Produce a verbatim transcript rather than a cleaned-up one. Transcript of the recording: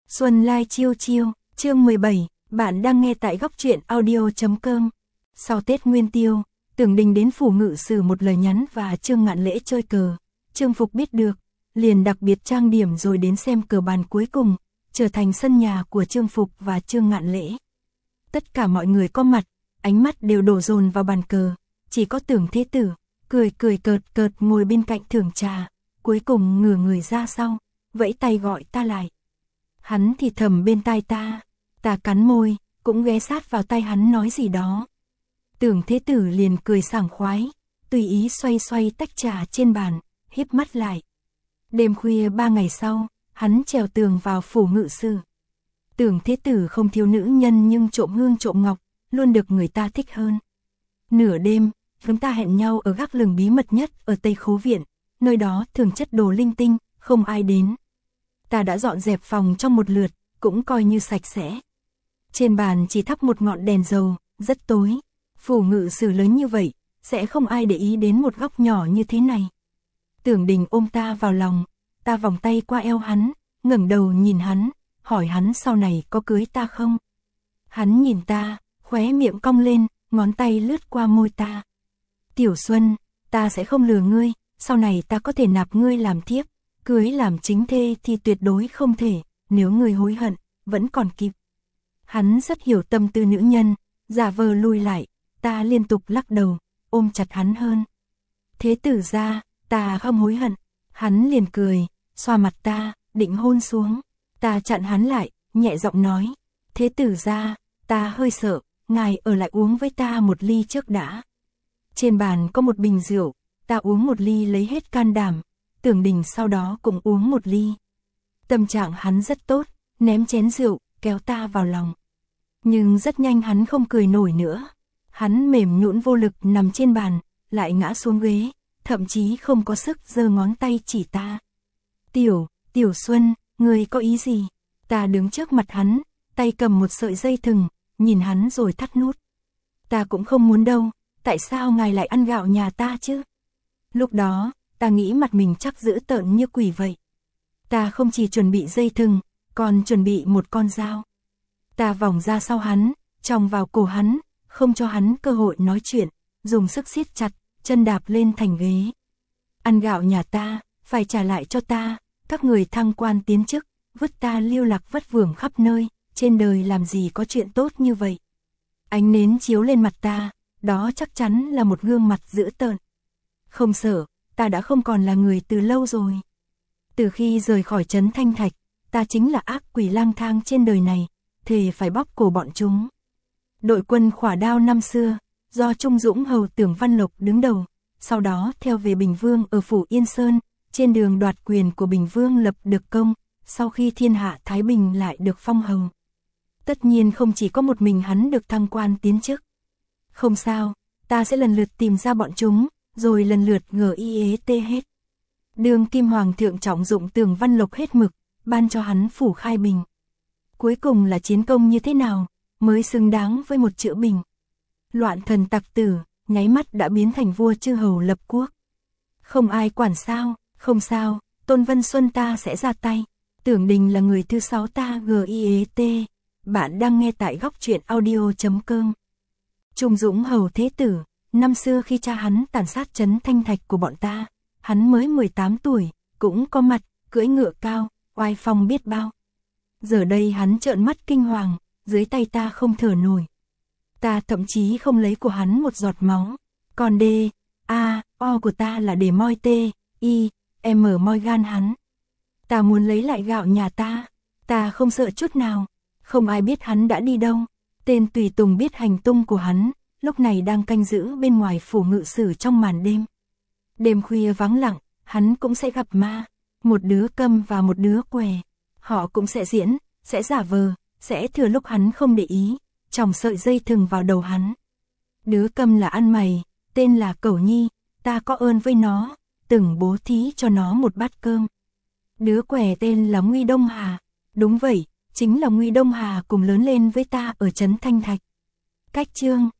Xuân Lai chiêu chiêu, chương mười bảy, bạn đang nghe tại góc truyện audio chấm com. Sau Tết Nguyên Tiêu, Tưởng Đình đến phủ ngự sử một lời nhắn và Trương Ngạn Lễ chơi cờ. Trương Phục biết được, liền đặc biệt trang điểm rồi đến xem cờ bàn cuối cùng, trở thành sân nhà của Trương Phục và Trương Ngạn Lễ. Tất cả mọi người có mặt, ánh mắt đều đổ dồn vào bàn cờ, chỉ có Tưởng Thế Tử, cười cười cợt cợt ngồi bên cạnh thưởng trà, cuối cùng ngửa người ra sau, vẫy tay gọi ta lại. Hắn thì thầm bên tai ta, ta cắn môi, cũng ghé sát vào tai hắn nói gì đó. Tưởng Thế Tử liền cười sảng khoái, tùy ý xoay xoay tách trà trên bàn, híp mắt lại. Đêm khuya ba ngày sau, hắn trèo tường vào phủ ngự sử. Tưởng Thế Tử không thiếu nữ nhân nhưng trộm hương trộm ngọc, luôn được người ta thích hơn. Nửa đêm, chúng ta hẹn nhau ở gác lửng bí mật nhất ở Tây Khố Viện, nơi đó thường chất đồ linh tinh, không ai đến. Ta đã dọn dẹp phòng trong một lượt, cũng coi như sạch sẽ. Trên bàn chỉ thắp một ngọn đèn dầu, rất tối. Phủ ngự sử lớn như vậy, sẽ không ai để ý đến một góc nhỏ như thế này. Tưởng Đình ôm ta vào lòng, ta vòng tay qua eo hắn, ngẩng đầu nhìn hắn, hỏi hắn sau này có cưới ta không. Hắn nhìn ta, khóe miệng cong lên, ngón tay lướt qua môi ta. Tiểu Xuân, ta sẽ không lừa ngươi, sau này ta có thể nạp ngươi làm thiếp, cưới làm chính thê thì tuyệt đối không thể, nếu ngươi hối hận, vẫn còn kịp. Hắn rất hiểu tâm tư nữ nhân, giả vờ lùi lại, ta liên tục lắc đầu, ôm chặt hắn hơn. Thế Tử ra, ta không hối hận. Hắn liền cười, xoa mặt ta, định hôn xuống. Ta chặn hắn lại, nhẹ giọng nói. Thế Tử ra, ta hơi sợ, ngài ở lại uống với ta một ly trước đã. Trên bàn có một bình rượu, ta uống một ly lấy hết can đảm. Tưởng Đình sau đó cũng uống một ly. Tâm trạng hắn rất tốt, ném chén rượu, kéo ta vào lòng. Nhưng rất nhanh hắn không cười nổi nữa. Hắn mềm nhũn vô lực nằm trên bàn, lại ngã xuống ghế, thậm chí không có sức giơ ngón tay chỉ ta. Tiểu, Tiểu Xuân, ngươi có ý gì? Ta đứng trước mặt hắn, tay cầm một sợi dây thừng, nhìn hắn rồi thắt nút. Ta cũng không muốn đâu, tại sao ngài lại ăn gạo nhà ta chứ? Lúc đó, ta nghĩ mặt mình chắc dữ tợn như quỷ vậy. Ta không chỉ chuẩn bị dây thừng, còn chuẩn bị một con dao. Ta vòng ra sau hắn, chòng vào cổ hắn, không cho hắn cơ hội nói chuyện, dùng sức siết chặt, chân đạp lên thành ghế. Ăn gạo nhà ta, phải trả lại cho ta, các người thăng quan tiến chức, vứt ta lưu lạc vất vưởng khắp nơi, trên đời làm gì có chuyện tốt như vậy. Ánh nến chiếu lên mặt ta, đó chắc chắn là một gương mặt dữ tợn. Không sợ, ta đã không còn là người từ lâu rồi. Từ khi rời khỏi trấn Thanh Thạch, ta chính là ác quỷ lang thang trên đời này, thề phải bóp cổ bọn chúng. Đội quân Khỏa Đao năm xưa, do Trung Dũng hầu Tưởng Văn Lộc đứng đầu, sau đó theo về Bình Vương ở phủ Yên Sơn, trên đường đoạt quyền của Bình Vương lập được công, sau khi thiên hạ Thái Bình lại được phong hầu. Tất nhiên không chỉ có một mình hắn được thăng quan tiến chức. Không sao, ta sẽ lần lượt tìm ra bọn chúng, rồi lần lượt ngờ y ế tê hết. Đường Kim Hoàng thượng trọng dụng Tưởng Văn Lộc hết mực, ban cho hắn phủ Khai Bình. Cuối cùng là chiến công như thế nào, mới xứng đáng với một chữ Bình. Loạn thần tặc tử, nháy mắt đã biến thành vua chư hầu lập quốc. Không ai quản sao, không sao, Tôn Vân Xuân ta sẽ ra tay. Tưởng Đình là người thứ sáu ta giết. Bạn đang nghe tại góc truyện audio chấm com. Trung Dũng hầu Thế Tử, năm xưa khi cha hắn tàn sát trấn Thanh Thạch của bọn ta, hắn mới mười tám tuổi, cũng có mặt, cưỡi ngựa cao, oai phong biết bao. Giờ đây hắn trợn mắt kinh hoàng, dưới tay ta không thở nổi. Ta thậm chí không lấy của hắn một giọt máu. Còn D, A, O của ta là để moi T, I, M moi gan hắn. Ta muốn lấy lại gạo nhà ta. Ta không sợ chút nào. Không ai biết hắn đã đi đâu. Tên tùy tùng biết hành tung của hắn, lúc này đang canh giữ bên ngoài phủ ngự sử trong màn đêm. Đêm khuya vắng lặng, hắn cũng sẽ gặp ma. Một đứa câm và một đứa què. Họ cũng sẽ diễn, sẽ giả vờ, sẽ thừa lúc hắn không để ý, chòng sợi dây thừng vào đầu hắn. Đứa câm là ăn mày, tên là Cẩu Nhi, ta có ơn với nó, từng bố thí cho nó một bát cơm. Đứa què tên là Nguy Đông Hà, đúng vậy, chính là Nguy Đông Hà cùng lớn lên với ta ở trấn Thanh Thạch. Cách chương